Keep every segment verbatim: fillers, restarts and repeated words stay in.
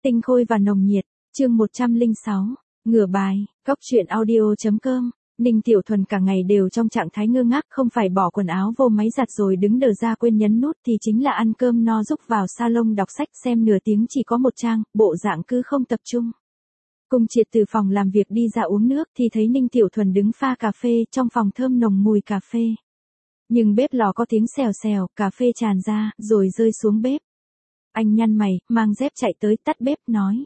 Tinh khôi và nồng nhiệt, chương một trăm lẻ sáu, ngửa bài, góc truyện audio.com. Ninh Tiểu Thuần cả ngày đều trong trạng thái ngơ ngác, không phải bỏ quần áo vô máy giặt rồi đứng đờ ra quên nhấn nút thì chính là ăn cơm no rúc vào salon đọc sách xem nửa tiếng chỉ có một trang, bộ dạng cứ không tập trung. Cung Triệt từ phòng làm việc đi ra uống nước thì thấy Ninh Tiểu Thuần đứng pha cà phê trong phòng thơm nồng mùi cà phê. Nhưng bếp lò có tiếng xèo xèo, cà phê tràn ra, rồi rơi xuống bếp. Anh nhăn mày, mang dép chạy tới tắt bếp nói.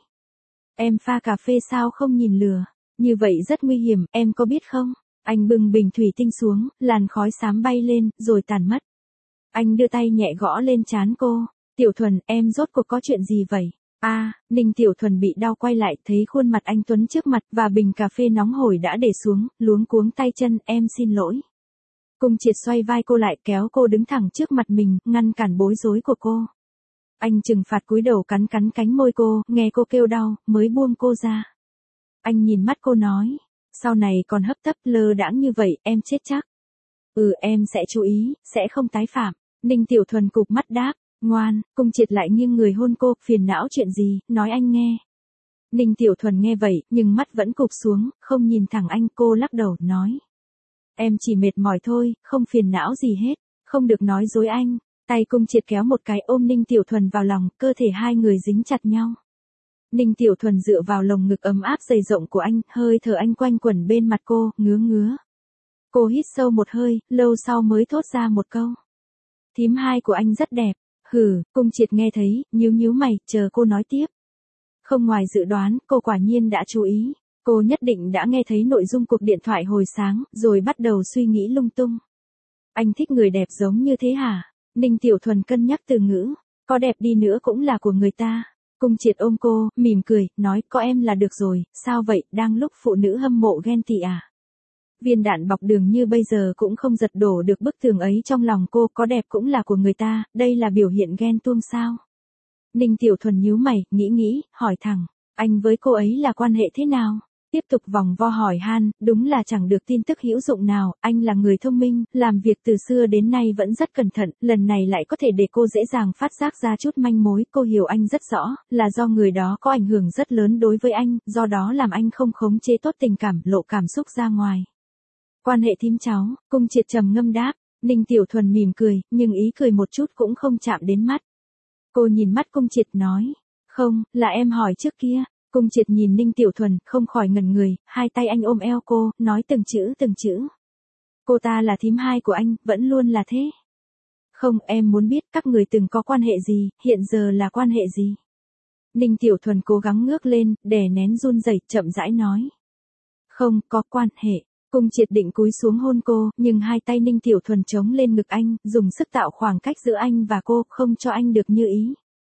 Em pha cà phê sao không nhìn lửa, như vậy rất nguy hiểm, em có biết không? Anh bưng bình thủy tinh xuống, làn khói xám bay lên, rồi tàn mất. Anh đưa tay nhẹ gõ lên trán cô. Tiểu Thuần, em rốt cuộc có chuyện gì vậy? A, à, Ninh Tiểu Thuần bị đau quay lại, thấy khuôn mặt anh Tuấn trước mặt và bình cà phê nóng hổi đã để xuống, luống cuống tay chân, em xin lỗi. Cung Triệt xoay vai cô lại kéo cô đứng thẳng trước mặt mình, ngăn cản bối rối của cô. Anh trừng phạt cúi đầu cắn cắn cánh môi cô, nghe cô kêu đau, mới buông cô ra. Anh nhìn mắt cô nói, sau này còn hấp tấp lơ đãng như vậy, em chết chắc. Ừ, em sẽ chú ý, sẽ không tái phạm. Ninh Tiểu Thuần cụp mắt đáp, ngoan. Cung Triệt lại nghiêng người hôn cô, phiền não chuyện gì, nói anh nghe. Ninh Tiểu Thuần nghe vậy, nhưng mắt vẫn cụp xuống, không nhìn thẳng anh. Cô lắc đầu, nói. Em chỉ mệt mỏi thôi, không phiền não gì hết, không được nói dối anh. Tay Cung Triệt kéo một cái ôm Ninh Tiểu Thuần vào lòng, cơ thể hai người dính chặt nhau. Ninh Tiểu Thuần dựa vào lồng ngực ấm áp dày rộng của anh, hơi thở anh quanh quẩn bên mặt cô, ngứa ngứa. Cô hít sâu một hơi, lâu sau mới thốt ra một câu. Thím hai của anh rất đẹp. Hừ, Cung Triệt nghe thấy, nhíu nhíu mày, chờ cô nói tiếp. Không ngoài dự đoán, cô quả nhiên đã chú ý. Cô nhất định đã nghe thấy nội dung cuộc điện thoại hồi sáng, rồi bắt đầu suy nghĩ lung tung. Anh thích người đẹp giống như thế hả? Ninh Tiểu Thuần cân nhắc từ ngữ. Có đẹp đi nữa cũng là của người ta. Cung Triệt ôm cô, mỉm cười, nói có em là được rồi, sao vậy, đang lúc phụ nữ hâm mộ ghen tị à? Viên đạn bọc đường như bây giờ cũng không giật đổ được bức tường ấy trong lòng cô, có đẹp cũng là của người ta, đây là biểu hiện ghen tuông sao? Ninh Tiểu Thuần nhíu mày, nghĩ nghĩ, hỏi thẳng, anh với cô ấy là quan hệ thế nào? Tiếp tục vòng vo hỏi han, đúng là chẳng được tin tức hữu dụng nào, anh là người thông minh, làm việc từ xưa đến nay vẫn rất cẩn thận, lần này lại có thể để cô dễ dàng phát giác ra chút manh mối, cô hiểu anh rất rõ, là do người đó có ảnh hưởng rất lớn đối với anh, do đó làm anh không khống chế tốt tình cảm, lộ cảm xúc ra ngoài. Quan hệ thím cháu, Cung Triệt trầm ngâm đáp, Ninh Tiểu Thuần mỉm cười, nhưng ý cười một chút cũng không chạm đến mắt. Cô nhìn mắt Cung Triệt nói, không, là em hỏi trước kia. Cung Triệt nhìn Ninh Tiểu Thuần, không khỏi ngẩn người, hai tay anh ôm eo cô, nói từng chữ từng chữ. Cô ta là thím hai của anh, vẫn luôn là thế. Không, em muốn biết các người từng có quan hệ gì, hiện giờ là quan hệ gì. Ninh Tiểu Thuần cố gắng ngước lên, đè nén run rẩy, chậm rãi nói. Không, có quan hệ. Cung Triệt định cúi xuống hôn cô, nhưng hai tay Ninh Tiểu Thuần chống lên ngực anh, dùng sức tạo khoảng cách giữa anh và cô, không cho anh được như ý.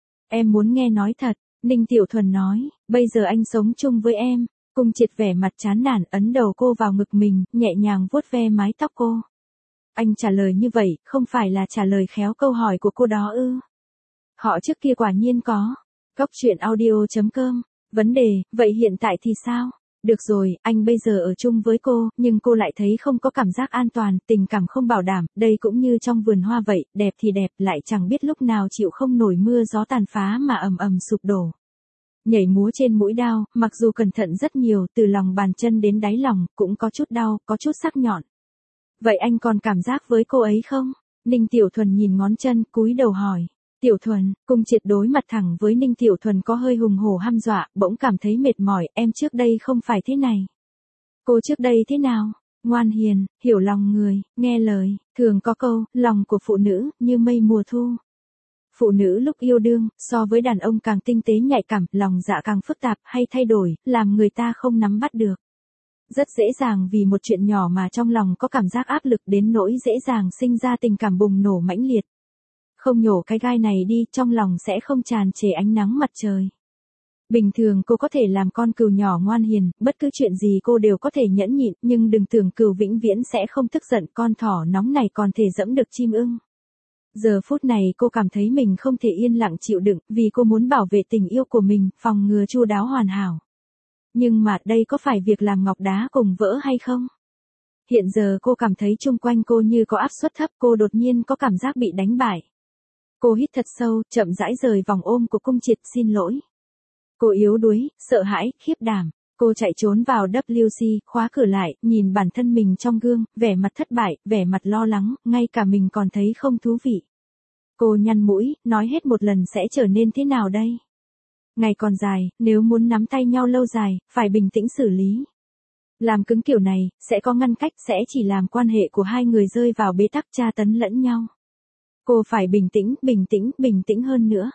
Em muốn nghe nói thật. Ninh Tiểu Thuần nói, bây giờ anh sống chung với em. Cung Triệt vẻ mặt chán nản, ấn đầu cô vào ngực mình, nhẹ nhàng vuốt ve mái tóc cô. Anh trả lời như vậy, không phải là trả lời khéo câu hỏi của cô đó ư? Họ trước kia quả nhiên có. Góc truyện audio.com. Vấn đề, vậy hiện tại thì sao? Được rồi, anh bây giờ ở chung với cô, nhưng cô lại thấy không có cảm giác an toàn, tình cảm không bảo đảm, đây cũng như trong vườn hoa vậy, đẹp thì đẹp, lại chẳng biết lúc nào chịu không nổi mưa gió tàn phá mà ầm ầm sụp đổ. Nhảy múa trên mũi đao, mặc dù cẩn thận rất nhiều, từ lòng bàn chân đến đáy lòng, cũng có chút đau, có chút sắc nhọn. Vậy anh còn cảm giác với cô ấy không? Ninh Tiểu Thuần nhìn ngón chân, cúi đầu hỏi. Tiểu Thuần, Cung Triệt đối mặt thẳng với Ninh Tiểu Thuần có hơi hùng hổ hăm dọa, bỗng cảm thấy mệt mỏi, em trước đây không phải thế này. Cô trước đây thế nào? Ngoan hiền, hiểu lòng người, nghe lời, thường có câu, lòng của phụ nữ, như mây mùa thu. Phụ nữ lúc yêu đương, so với đàn ông càng tinh tế nhạy cảm, lòng dạ càng phức tạp, hay thay đổi, làm người ta không nắm bắt được. Rất dễ dàng vì một chuyện nhỏ mà trong lòng có cảm giác áp lực đến nỗi dễ dàng sinh ra tình cảm bùng nổ mãnh liệt. Không nhổ cái gai này đi, trong lòng sẽ không tràn trề ánh nắng mặt trời. Bình thường cô có thể làm con cừu nhỏ ngoan hiền, bất cứ chuyện gì cô đều có thể nhẫn nhịn, nhưng đừng tưởng cừu vĩnh viễn sẽ không tức giận, con thỏ nóng này còn thể dẫm được chim ưng. Giờ phút này cô cảm thấy mình không thể yên lặng chịu đựng, vì cô muốn bảo vệ tình yêu của mình, phòng ngừa chu đáo hoàn hảo. Nhưng mà đây có phải việc làm ngọc đá cùng vỡ hay không? Hiện giờ cô cảm thấy chung quanh cô như có áp suất thấp, cô đột nhiên có cảm giác bị đánh bại. Cô hít thật sâu, chậm rãi rời vòng ôm của Cung Triệt, xin lỗi. Cô yếu đuối, sợ hãi, khiếp đảm. Cô chạy trốn vào W C, khóa cửa lại, nhìn bản thân mình trong gương, vẻ mặt thất bại, vẻ mặt lo lắng, ngay cả mình còn thấy không thú vị. Cô nhăn mũi, nói hết một lần sẽ trở nên thế nào đây? Ngày còn dài, nếu muốn nắm tay nhau lâu dài, phải bình tĩnh xử lý. Làm cứng kiểu này, sẽ có ngăn cách, sẽ chỉ làm quan hệ của hai người rơi vào bế tắc tra tấn lẫn nhau. Cô phải bình tĩnh, bình tĩnh, bình tĩnh hơn nữa.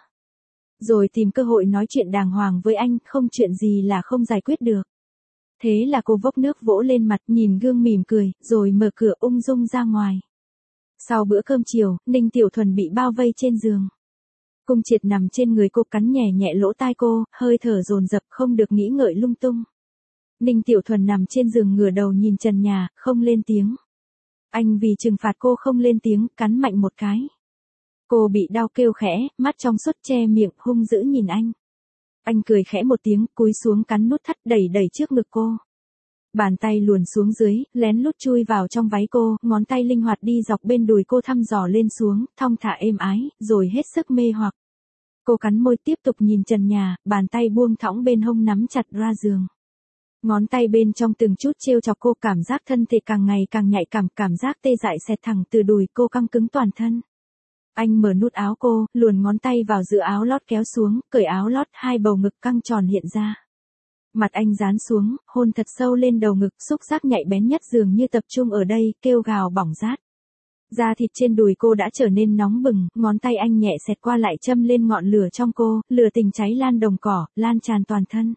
Rồi tìm cơ hội nói chuyện đàng hoàng với anh, không chuyện gì là không giải quyết được. Thế là cô vốc nước vỗ lên mặt, nhìn gương mỉm cười, rồi mở cửa ung dung ra ngoài. Sau bữa cơm chiều, Ninh Tiểu Thuần bị bao vây trên giường. Cung Triệt nằm trên người cô, cắn nhẹ nhẹ lỗ tai cô, hơi thở dồn dập, không được nghĩ ngợi lung tung. Ninh Tiểu Thuần nằm trên giường ngửa đầu nhìn trần nhà, không lên tiếng. Anh vì trừng phạt cô không lên tiếng, cắn mạnh một cái. Cô bị đau kêu khẽ, mắt trong suốt che miệng, hung dữ nhìn anh. Anh cười khẽ một tiếng, cúi xuống cắn nút thắt đẩy đẩy trước ngực cô. Bàn tay luồn xuống dưới, lén lút chui vào trong váy cô, ngón tay linh hoạt đi dọc bên đùi cô thăm dò lên xuống, thong thả êm ái, rồi hết sức mê hoặc. Cô cắn môi tiếp tục nhìn trần nhà, bàn tay buông thõng bên hông nắm chặt ra giường. Ngón tay bên trong từng chút trêu chọc cô, cảm giác thân thể càng ngày càng nhạy cảm, cảm giác tê dại xẹt thẳng từ đùi cô căng cứng toàn thân. Anh mở nút áo cô, luồn ngón tay vào giữa áo lót kéo xuống, cởi áo lót, hai bầu ngực căng tròn hiện ra. Mặt anh dán xuống, hôn thật sâu lên đầu ngực, xúc giác nhạy bén nhất dường như tập trung ở đây, kêu gào bỏng rát. Da thịt trên đùi cô đã trở nên nóng bừng, ngón tay anh nhẹ xẹt qua lại châm lên ngọn lửa trong cô, lửa tình cháy lan đồng cỏ, lan tràn toàn thân.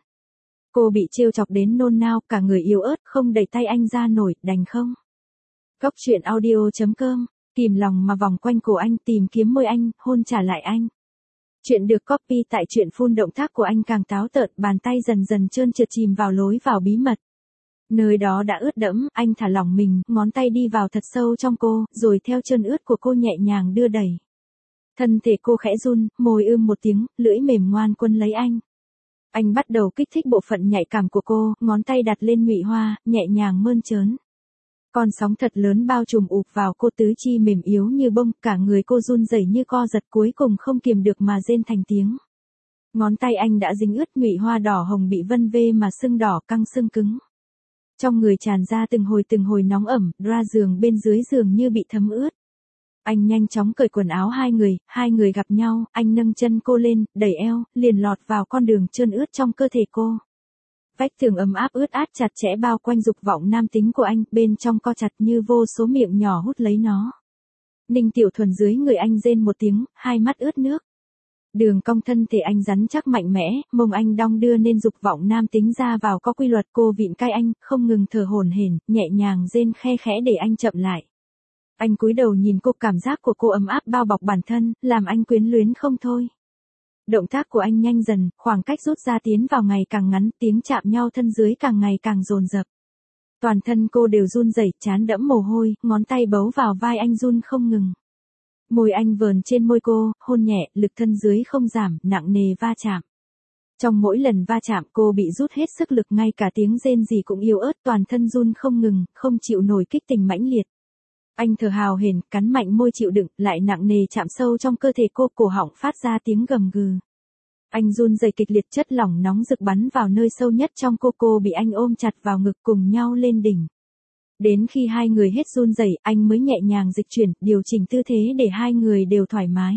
Cô bị trêu chọc đến nôn nao, cả người yếu ớt, không đẩy tay anh ra nổi, đành không. Góc truyện audio chấm com, kìm lòng mà vòng quanh cổ anh, tìm kiếm môi anh, hôn trả lại anh. Chuyện được copy tại truyện full, động tác của anh càng táo tợn, bàn tay dần dần trơn trượt chìm vào lối vào bí mật. Nơi đó đã ướt đẫm, anh thả lỏng mình, ngón tay đi vào thật sâu trong cô, rồi theo chân ướt của cô nhẹ nhàng đưa đẩy. Thân thể cô khẽ run, môi ưm một tiếng, lưỡi mềm ngoan quân lấy anh. Anh bắt đầu kích thích bộ phận nhạy cảm của cô, ngón tay đặt lên nhụy hoa, nhẹ nhàng mơn trớn. Con sóng thật lớn bao trùm ụp vào cô, tứ chi mềm yếu như bông, cả người cô run rẩy như co giật, cuối cùng không kiềm được mà rên thành tiếng. Ngón tay anh đã dính ướt, nhụy hoa đỏ hồng bị vân vê mà sưng đỏ căng sưng cứng. Trong người tràn ra từng hồi từng hồi nóng ẩm, ra giường bên dưới giường như bị thấm ướt. Anh nhanh chóng cởi quần áo hai người, hai người gặp nhau, anh nâng chân cô lên, đẩy eo, liền lọt vào con đường trơn ướt trong cơ thể cô. Vách tường ấm áp ướt át chặt chẽ bao quanh dục vọng nam tính của anh, bên trong co chặt như vô số miệng nhỏ hút lấy nó. Ninh Tiểu Thuần dưới người anh rên một tiếng, hai mắt ướt nước. Đường cong thân thể anh rắn chắc mạnh mẽ, mông anh đong đưa nên dục vọng nam tính ra vào có quy luật, cô vịn cai anh, không ngừng thở hổn hển, nhẹ nhàng rên khe khẽ để anh chậm lại. Anh cúi đầu nhìn cô, cảm giác của cô ấm áp bao bọc bản thân, làm anh quyến luyến không thôi. Động tác của anh nhanh dần, khoảng cách rút ra tiến vào ngày càng ngắn, tiếng chạm nhau thân dưới càng ngày càng dồn dập. Toàn thân cô đều run rẩy, trán đẫm mồ hôi, ngón tay bấu vào vai anh run không ngừng. Môi anh vờn trên môi cô, hôn nhẹ, lực thân dưới không giảm, nặng nề va chạm. Trong mỗi lần va chạm cô bị rút hết sức lực, ngay cả tiếng rên rỉ cũng yếu ớt, toàn thân run không ngừng, không chịu nổi kích tình mãnh liệt. Anh thở hào hển, cắn mạnh môi chịu đựng, lại nặng nề chạm sâu trong cơ thể cô, cổ họng phát ra tiếng gầm gừ. Anh run rẩy kịch liệt, chất lỏng nóng rực bắn vào nơi sâu nhất trong cô, cô bị anh ôm chặt vào ngực, cùng nhau lên đỉnh. Đến khi hai người hết run rẩy, anh mới nhẹ nhàng dịch chuyển, điều chỉnh tư thế để hai người đều thoải mái.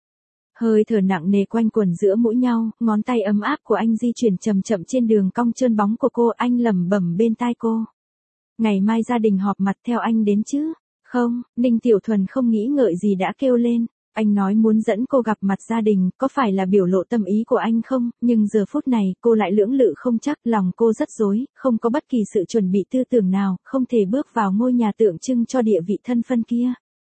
Hơi thở nặng nề quanh quẩn giữa mũi nhau, ngón tay ấm áp của anh di chuyển chậm chậm trên đường cong trơn bóng của cô, anh lẩm bẩm bên tai cô. Ngày mai gia đình họp mặt, theo anh đến chứ? Không, Ninh Tiểu Thuần không nghĩ ngợi gì đã kêu lên. Anh nói muốn dẫn cô gặp mặt gia đình, có phải là biểu lộ tâm ý của anh không? Nhưng giờ phút này, cô lại lưỡng lự không chắc, lòng cô rất rối, không có bất kỳ sự chuẩn bị tư tưởng nào, không thể bước vào ngôi nhà tượng trưng cho địa vị thân phân kia.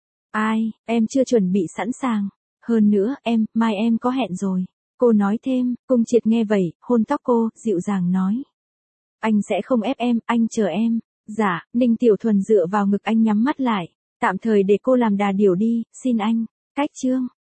Ai, em chưa chuẩn bị sẵn sàng. Hơn nữa, em, mai em có hẹn rồi. Cô nói thêm, Cung Triệt nghe vậy, hôn tóc cô, dịu dàng nói. Anh sẽ không ép em, anh chờ em. Dạ, Ninh Tiểu Thuần dựa vào ngực anh nhắm mắt lại. Tạm thời để cô làm đà điểu đi, xin anh. Cách chương.